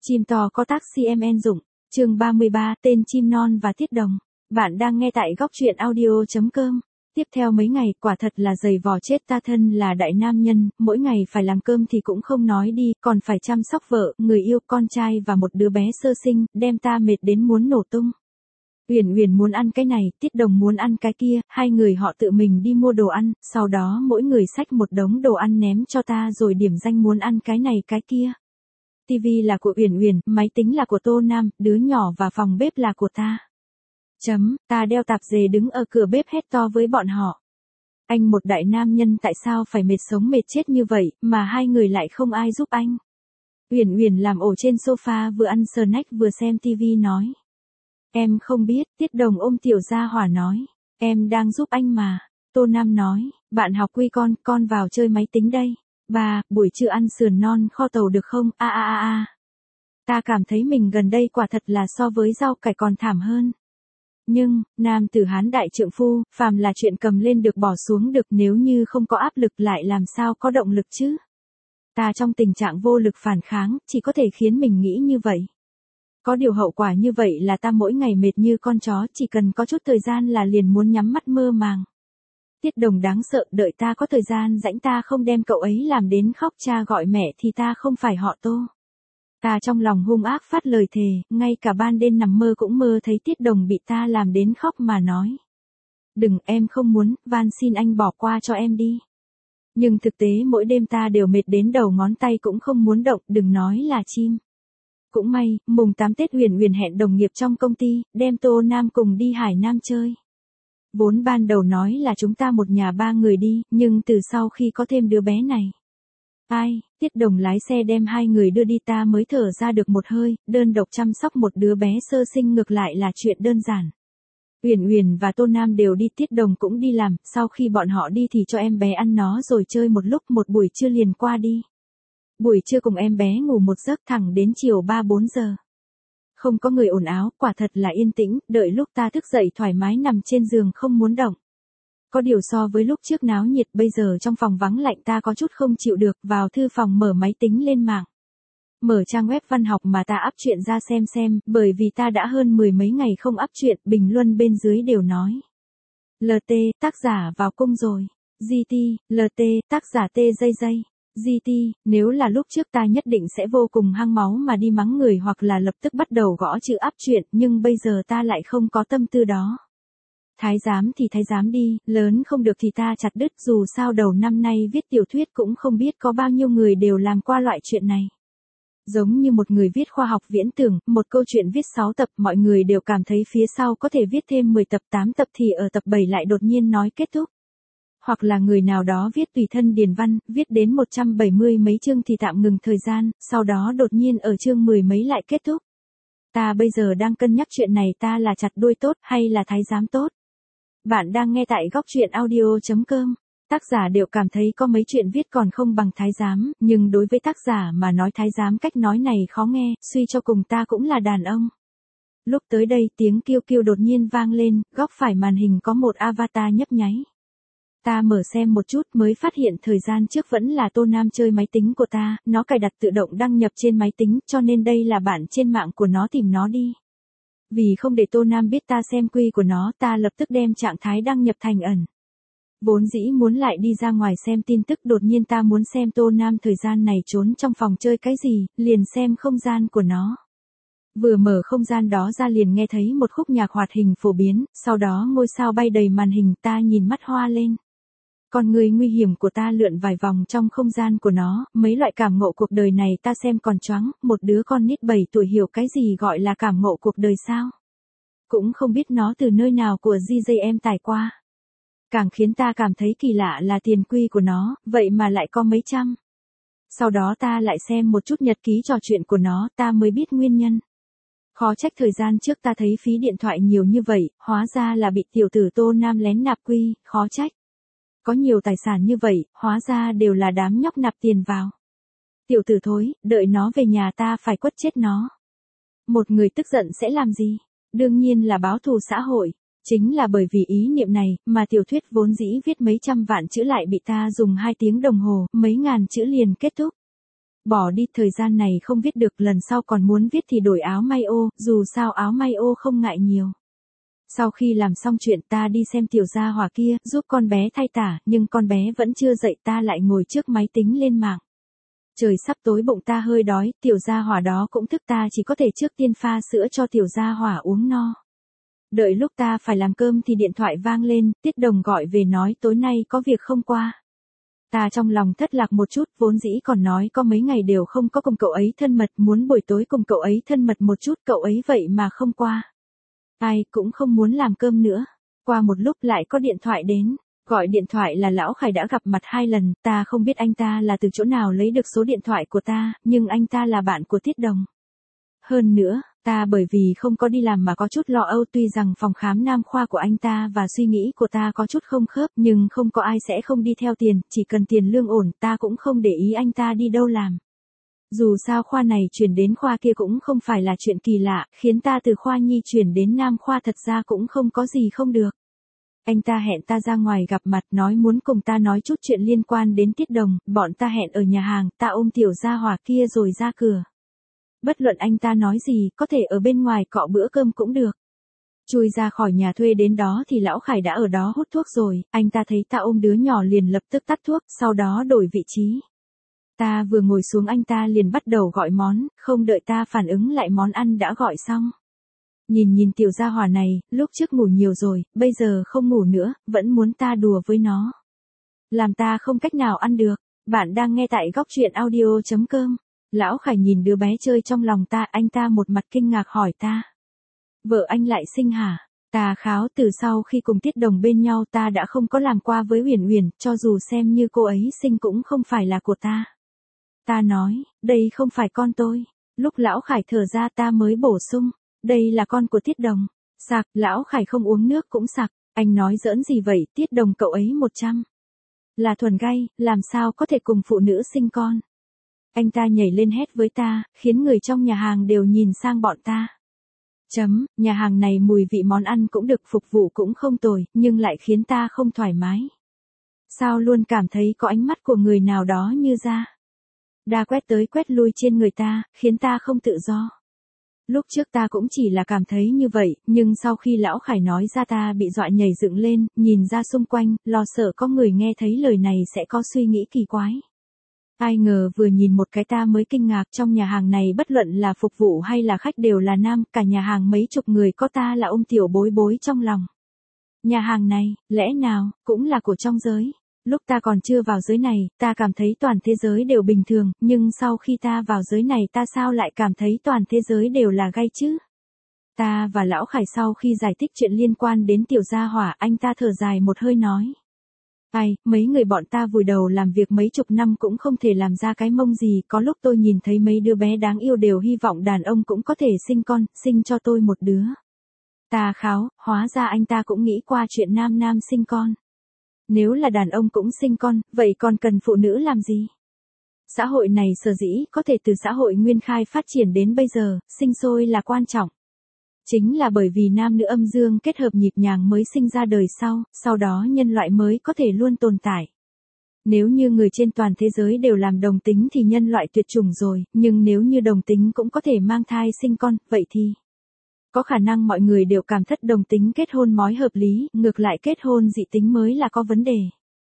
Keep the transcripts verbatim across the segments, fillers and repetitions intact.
Chim to có tác xê em en dụng, chương ba mươi ba, tên chim non và tiết đồng. Bạn đang nghe tại góc truyện audio chấm com. Tiếp theo mấy ngày, quả thật là dày vò chết ta, thân là đại nam nhân, mỗi ngày phải làm cơm thì cũng không nói đi, còn phải chăm sóc vợ, người yêu, con trai và một đứa bé sơ sinh, đem ta mệt đến muốn nổ tung. Uyển Uyển muốn ăn cái này, Tiết Đồng muốn ăn cái kia, hai người họ tự mình đi mua đồ ăn, sau đó mỗi người xách một đống đồ ăn ném cho ta rồi điểm danh muốn ăn cái này cái kia. Tivi là của Uyển Uyển, máy tính là của Tô Nam, đứa nhỏ và phòng bếp là của ta. Chấm, ta đeo tạp dề đứng ở cửa bếp hét to với bọn họ. Anh một đại nam nhân tại sao phải mệt sống mệt chết như vậy, mà hai người lại không ai giúp anh. Uyển Uyển làm ổ trên sofa vừa ăn snack vừa xem tivi nói. Em không biết, Tiết Đồng ôm Tiểu Gia Hỏa nói. Em đang giúp anh mà. Tô Nam nói, bạn học quy con, con vào chơi máy tính đây. Bà, buổi trưa ăn sườn non kho tàu được không? A a a a. Ta cảm thấy mình gần đây quả thật là so với rau cải còn thảm hơn. Nhưng, nam tử Hán đại trượng phu, phàm là chuyện cầm lên được bỏ xuống được, nếu như không có áp lực lại làm sao có động lực chứ? Ta trong tình trạng vô lực phản kháng, chỉ có thể khiến mình nghĩ như vậy. Có điều hậu quả như vậy là ta mỗi ngày mệt như con chó, chỉ cần có chút thời gian là liền muốn nhắm mắt mơ màng. Tiết Đồng đáng sợ, đợi ta có thời gian rảnh ta không đem cậu ấy làm đến khóc cha gọi mẹ thì ta không phải họ Tô. Ta trong lòng hung ác phát lời thề, ngay cả ban đêm nằm mơ cũng mơ thấy Tiết Đồng bị ta làm đến khóc mà nói. Đừng, em không muốn, van xin anh bỏ qua cho em đi. Nhưng thực tế mỗi đêm ta đều mệt đến đầu ngón tay cũng không muốn động, đừng nói là chim. Cũng may, mùng tám Tết Uyển Uyển hẹn đồng nghiệp trong công ty, đem Tô Nam cùng đi Hải Nam chơi. Vốn ban đầu nói là chúng ta một nhà ba người đi, nhưng từ sau khi có thêm đứa bé này. Ai, Tiết Đồng lái xe đem hai người đưa đi ta mới thở ra được một hơi, đơn độc chăm sóc một đứa bé sơ sinh ngược lại là chuyện đơn giản. Uyển Uyển và Tô Nam đều đi, Tiết Đồng cũng đi làm, sau khi bọn họ đi thì cho em bé ăn nó rồi chơi một lúc, một buổi trưa liền qua đi. Buổi trưa cùng em bé ngủ một giấc thẳng đến chiều ba bốn giờ. Không có người ồn ào, quả thật là yên tĩnh, đợi lúc ta thức dậy thoải mái nằm trên giường không muốn động. Có điều so với lúc trước náo nhiệt, bây giờ trong phòng vắng lạnh ta có chút không chịu được, vào thư phòng mở máy tính lên mạng. Mở trang web văn học mà ta ắp truyện ra xem xem, bởi vì ta đã hơn mười mấy ngày không ắp truyện, bình luận bên dưới đều nói. lờ tê, tác giả vào cung rồi. giê tê, lờ tê, tác giả T dây dây. giê tê, nếu là lúc trước ta nhất định sẽ vô cùng hăng máu mà đi mắng người hoặc là lập tức bắt đầu gõ chữ ắp truyện, nhưng bây giờ ta lại không có tâm tư đó. Thái giám thì thái giám đi, lớn không được thì ta chặt đứt, dù sao đầu năm nay viết tiểu thuyết cũng không biết có bao nhiêu người đều làm qua loại chuyện này. Giống như một người viết khoa học viễn tưởng, một câu chuyện viết sáu tập, mọi người đều cảm thấy phía sau có thể viết thêm mười tập tám tập thì ở tập bảy lại đột nhiên nói kết thúc. Hoặc là người nào đó viết tùy thân điền văn, viết đến một trăm bảy mươi mấy chương thì tạm ngừng thời gian, sau đó đột nhiên ở chương mười mấy lại kết thúc. Ta bây giờ đang cân nhắc chuyện này, ta là chặt đuôi tốt hay là thái giám tốt. Bạn đang nghe tại góc truyện audio chấm com. Tác giả đều cảm thấy có mấy chuyện viết còn không bằng thái giám, nhưng đối với tác giả mà nói thái giám cách nói này khó nghe, suy cho cùng ta cũng là đàn ông. Lúc tới đây tiếng kêu kêu đột nhiên vang lên, góc phải màn hình có một avatar nhấp nháy. Ta mở xem một chút mới phát hiện thời gian trước vẫn là Tô Nam chơi máy tính của ta, nó cài đặt tự động đăng nhập trên máy tính, cho nên đây là bạn trên mạng của nó, tìm nó đi. Vì không để Tô Nam biết ta xem quy của nó, ta lập tức đem trạng thái đăng nhập thành ẩn. Vốn dĩ muốn lại đi ra ngoài xem tin tức, đột nhiên ta muốn xem Tô Nam thời gian này trốn trong phòng chơi cái gì, liền xem không gian của nó. Vừa mở không gian đó ra liền nghe thấy một khúc nhạc hoạt hình phổ biến, sau đó ngôi sao bay đầy màn hình, ta nhìn mắt hoa lên. Con người nguy hiểm của ta lượn vài vòng trong không gian của nó, mấy loại cảm ngộ cuộc đời này ta xem còn choáng, một đứa con nít bảy tuổi hiểu cái gì gọi là cảm ngộ cuộc đời sao? Cũng không biết nó từ nơi nào của gi gi em tải qua. Càng khiến ta cảm thấy kỳ lạ là tiền quy của nó, vậy mà lại có mấy trăm. Sau đó ta lại xem một chút nhật ký trò chuyện của nó, ta mới biết nguyên nhân. Khó trách thời gian trước ta thấy phí điện thoại nhiều như vậy, hóa ra là bị tiểu tử Tô Nam lén nạp quy, khó trách. Có nhiều tài sản như vậy, hóa ra đều là đám nhóc nạp tiền vào. Tiểu tử thối, đợi nó về nhà ta phải quất chết nó. Một người tức giận sẽ làm gì? Đương nhiên là báo thù xã hội. Chính là bởi vì ý niệm này, mà tiểu thuyết vốn dĩ viết mấy trăm vạn chữ lại bị ta dùng hai tiếng đồng hồ, mấy ngàn chữ liền kết thúc. Bỏ đi, thời gian này không viết được, lần sau còn muốn viết thì đổi áo may ô, dù sao áo may ô không ngại nhiều. Sau khi làm xong chuyện ta đi xem tiểu gia hỏa kia, giúp con bé thay tả, nhưng con bé vẫn chưa dậy, ta lại ngồi trước máy tính lên mạng. Trời sắp tối, bụng ta hơi đói, tiểu gia hỏa đó cũng thức, ta chỉ có thể trước tiên pha sữa cho tiểu gia hỏa uống no. Đợi lúc ta phải làm cơm thì điện thoại vang lên, Tiết Đồng gọi về nói tối nay có việc không qua. Ta trong lòng thất lạc một chút, vốn dĩ còn nói có mấy ngày đều không có cùng cậu ấy thân mật, muốn buổi tối cùng cậu ấy thân mật một chút, cậu ấy vậy mà không qua. Ai cũng không muốn làm cơm nữa. Qua một lúc lại có điện thoại đến. Gọi điện thoại là Lão Khải, đã gặp mặt hai lần, ta không biết anh ta là từ chỗ nào lấy được số điện thoại của ta, nhưng anh ta là bạn của Tiết Đồng. Hơn nữa, ta bởi vì không có đi làm mà có chút lo âu, tuy rằng phòng khám nam khoa của anh ta và suy nghĩ của ta có chút không khớp, nhưng không có ai sẽ không đi theo tiền, chỉ cần tiền lương ổn, ta cũng không để ý anh ta đi đâu làm. Dù sao khoa này chuyển đến khoa kia cũng không phải là chuyện kỳ lạ, khiến ta từ khoa nhi chuyển đến nam khoa thật ra cũng không có gì không được. Anh ta hẹn ta ra ngoài gặp mặt, nói muốn cùng ta nói chút chuyện liên quan đến Tiết Đồng, bọn ta hẹn ở nhà hàng, ta ôm tiểu gia hỏa kia rồi ra cửa. Bất luận anh ta nói gì, có thể ở bên ngoài cọ bữa cơm cũng được. Chui ra khỏi nhà thuê đến đó thì Lão Khải đã ở đó hút thuốc rồi, anh ta thấy ta ôm đứa nhỏ liền lập tức tắt thuốc, sau đó đổi vị trí. Ta vừa ngồi xuống anh ta liền bắt đầu gọi món, không đợi ta phản ứng lại món ăn đã gọi xong. Nhìn nhìn tiểu gia hỏa này, lúc trước ngủ nhiều rồi, bây giờ không ngủ nữa, vẫn muốn ta đùa với nó. Làm ta không cách nào ăn được. Bạn đang nghe tại góc truyện audio chấm com. Lão Khải nhìn đứa bé chơi trong lòng ta, anh ta một mặt kinh ngạc hỏi ta. Vợ anh lại sinh hả? Ta kháo, từ sau khi cùng Tiết Đồng bên nhau ta đã không có làm qua với Uyển Uyển, cho dù xem như cô ấy sinh cũng không phải là của ta. Ta nói, đây không phải con tôi. Lúc Lão Khải thở ra ta mới bổ sung, đây là con của Tiết Đồng. Sặc, Lão Khải không uống nước cũng sặc, anh nói giỡn gì vậy, Tiết Đồng cậu ấy một trăm. Là thuần gay, làm sao có thể cùng phụ nữ sinh con. Anh ta nhảy lên hét với ta, khiến người trong nhà hàng đều nhìn sang bọn ta. Chấm, nhà hàng này mùi vị món ăn cũng được, phục vụ cũng không tồi, nhưng lại khiến ta không thoải mái. Sao luôn cảm thấy có ánh mắt của người nào đó như ra. Đa quét tới quét lui trên người ta, khiến ta không tự do. Lúc trước ta cũng chỉ là cảm thấy như vậy, nhưng sau khi Lão Khải nói ra ta bị dọa nhảy dựng lên, nhìn ra xung quanh, lo sợ có người nghe thấy lời này sẽ có suy nghĩ kỳ quái. Ai ngờ vừa nhìn một cái ta mới kinh ngạc, trong nhà hàng này bất luận là phục vụ hay là khách đều là nam, cả nhà hàng mấy chục người có ta là ôm tiểu bối bối trong lòng. Nhà hàng này, lẽ nào, cũng là của trong giới. Lúc ta còn chưa vào giới này, ta cảm thấy toàn thế giới đều bình thường, nhưng sau khi ta vào giới này ta sao lại cảm thấy toàn thế giới đều là gay chứ? Ta và Lão Khải sau khi giải thích chuyện liên quan đến tiểu gia hỏa, anh ta thở dài một hơi nói. Ai, mấy người bọn ta vùi đầu làm việc mấy chục năm cũng không thể làm ra cái mông gì, có lúc tôi nhìn thấy mấy đứa bé đáng yêu đều hy vọng đàn ông cũng có thể sinh con, sinh cho tôi một đứa. Ta kháo, hóa ra anh ta cũng nghĩ qua chuyện nam nam sinh con. Nếu là đàn ông cũng sinh con, vậy còn cần phụ nữ làm gì? Xã hội này sở dĩ có thể từ xã hội nguyên khai phát triển đến bây giờ, sinh sôi là quan trọng. Chính là bởi vì nam nữ âm dương kết hợp nhịp nhàng mới sinh ra đời sau, sau đó nhân loại mới có thể luôn tồn tại. Nếu như người trên toàn thế giới đều làm đồng tính thì nhân loại tuyệt chủng rồi, nhưng nếu như đồng tính cũng có thể mang thai sinh con, vậy thì có khả năng mọi người đều cảm thất đồng tính kết hôn mối hợp lý, ngược lại kết hôn dị tính mới là có vấn đề.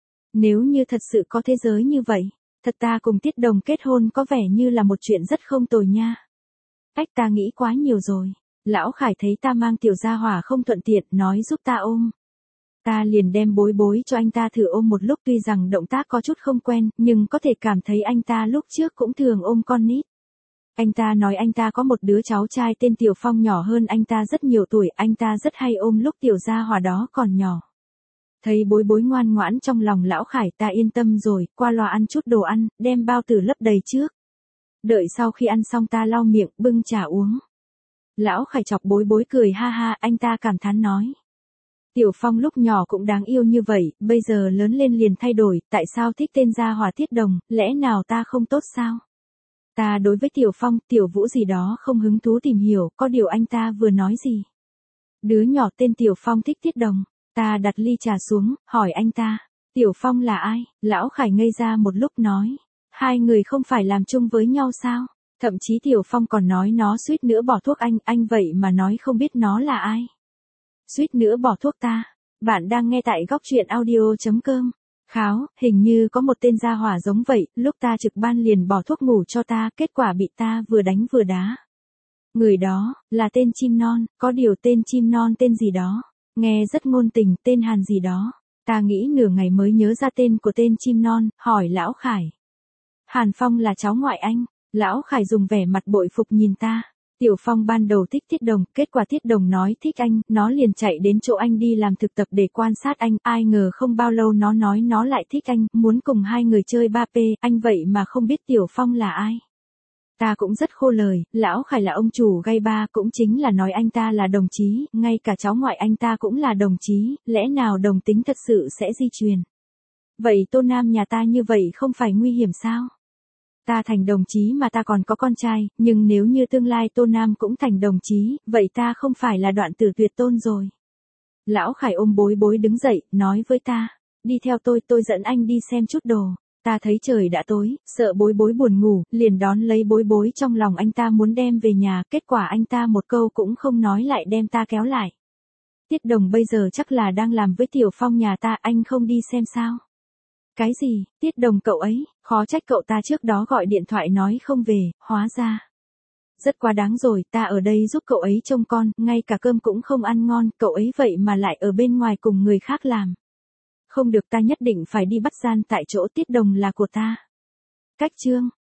Nếu như thật sự có thế giới như vậy, thật ta cùng Tiết Đồng kết hôn có vẻ như là một chuyện rất không tồi nha. Cách ta nghĩ quá nhiều rồi. Lão Khải thấy ta mang tiểu gia hỏa không thuận tiện, nói giúp ta ôm. Ta liền đem bối bối cho anh ta thử ôm một lúc, tuy rằng động tác có chút không quen, nhưng có thể cảm thấy anh ta lúc trước cũng thường ôm con nít. Anh ta nói anh ta có một đứa cháu trai tên Tiểu Phong nhỏ hơn anh ta rất nhiều tuổi, anh ta rất hay ôm lúc tiểu gia hỏa đó còn nhỏ. Thấy bối bối ngoan ngoãn trong lòng Lão Khải, ta yên tâm rồi, qua loa ăn chút đồ ăn, đem bao tử lấp đầy trước. Đợi sau khi ăn xong ta lau miệng, bưng trà uống. Lão Khải chọc bối bối cười ha ha, anh ta cảm thán nói. Tiểu Phong lúc nhỏ cũng đáng yêu như vậy, bây giờ lớn lên liền thay đổi, tại sao thích tên gia hỏa Tiết Đồng, lẽ nào ta không tốt sao? Ta đối với Tiểu Phong, Tiểu Vũ gì đó không hứng thú tìm hiểu, có điều anh ta vừa nói gì? Đứa nhỏ tên Tiểu Phong thích Tiết Đồng, ta đặt ly trà xuống, hỏi anh ta, Tiểu Phong là ai? Lão Khải ngây ra một lúc nói, Hai người không phải làm chung với nhau sao? Thậm chí Tiểu Phong còn nói nó suýt nữa bỏ thuốc anh, anh vậy mà nói không biết nó là ai. Suýt nữa bỏ thuốc ta. Bạn đang nghe tại góc truyện audio.com. Kháo, hình như có một tên gia hỏa giống vậy, lúc ta trực ban liền bỏ thuốc ngủ cho ta, kết quả bị ta vừa đánh vừa đá. Người đó, là tên chim non, có điều tên chim non tên gì đó. Nghe rất ngôn tình, tên Hàn gì đó. Ta nghĩ nửa ngày mới nhớ ra tên của tên chim non, hỏi Lão Khải. Hàn Phong là cháu ngoại anh. Lão Khải dùng vẻ mặt bội phục nhìn ta. Tiểu Phong ban đầu thích Tiết Đồng, kết quả Tiết Đồng nói thích anh, nó liền chạy đến chỗ anh đi làm thực tập để quan sát anh, ai ngờ không bao lâu nó nói nó lại thích anh, muốn cùng hai người chơi ba pê, anh vậy mà không biết Tiểu Phong là ai. Ta cũng rất khô lời, Lão Khải là ông chủ gay ba cũng chính là nói anh ta là đồng chí, ngay cả cháu ngoại anh ta cũng là đồng chí, lẽ nào đồng tính thật sự sẽ di truyền. Vậy Tô Nam nhà ta như vậy không phải nguy hiểm sao? Ta thành đồng chí mà ta còn có con trai, nhưng nếu như tương lai Tô Nam cũng thành đồng chí, vậy ta không phải là đoạn tử tuyệt tôn rồi. Lão Khải ôm Bối Bối đứng dậy, nói với ta, đi theo tôi, tôi dẫn anh đi xem chút đồ. Ta thấy trời đã tối, sợ Bối Bối buồn ngủ, liền đón lấy Bối Bối trong lòng anh ta muốn đem về nhà, kết quả anh ta một câu cũng không nói lại đem ta kéo lại. Tiết Đồng bây giờ chắc là đang làm với Tiểu Phong nhà ta, anh không đi xem sao? Cái gì, Tiết Đồng cậu ấy, khó trách cậu ta trước đó gọi điện thoại nói không về, hóa ra. Rất quá đáng rồi, ta ở đây giúp cậu ấy trông con, ngay cả cơm cũng không ăn ngon, cậu ấy vậy mà lại ở bên ngoài cùng người khác làm. Không được, ta nhất định phải đi bắt gian tại chỗ, Tiết Đồng là của ta. Cách chương.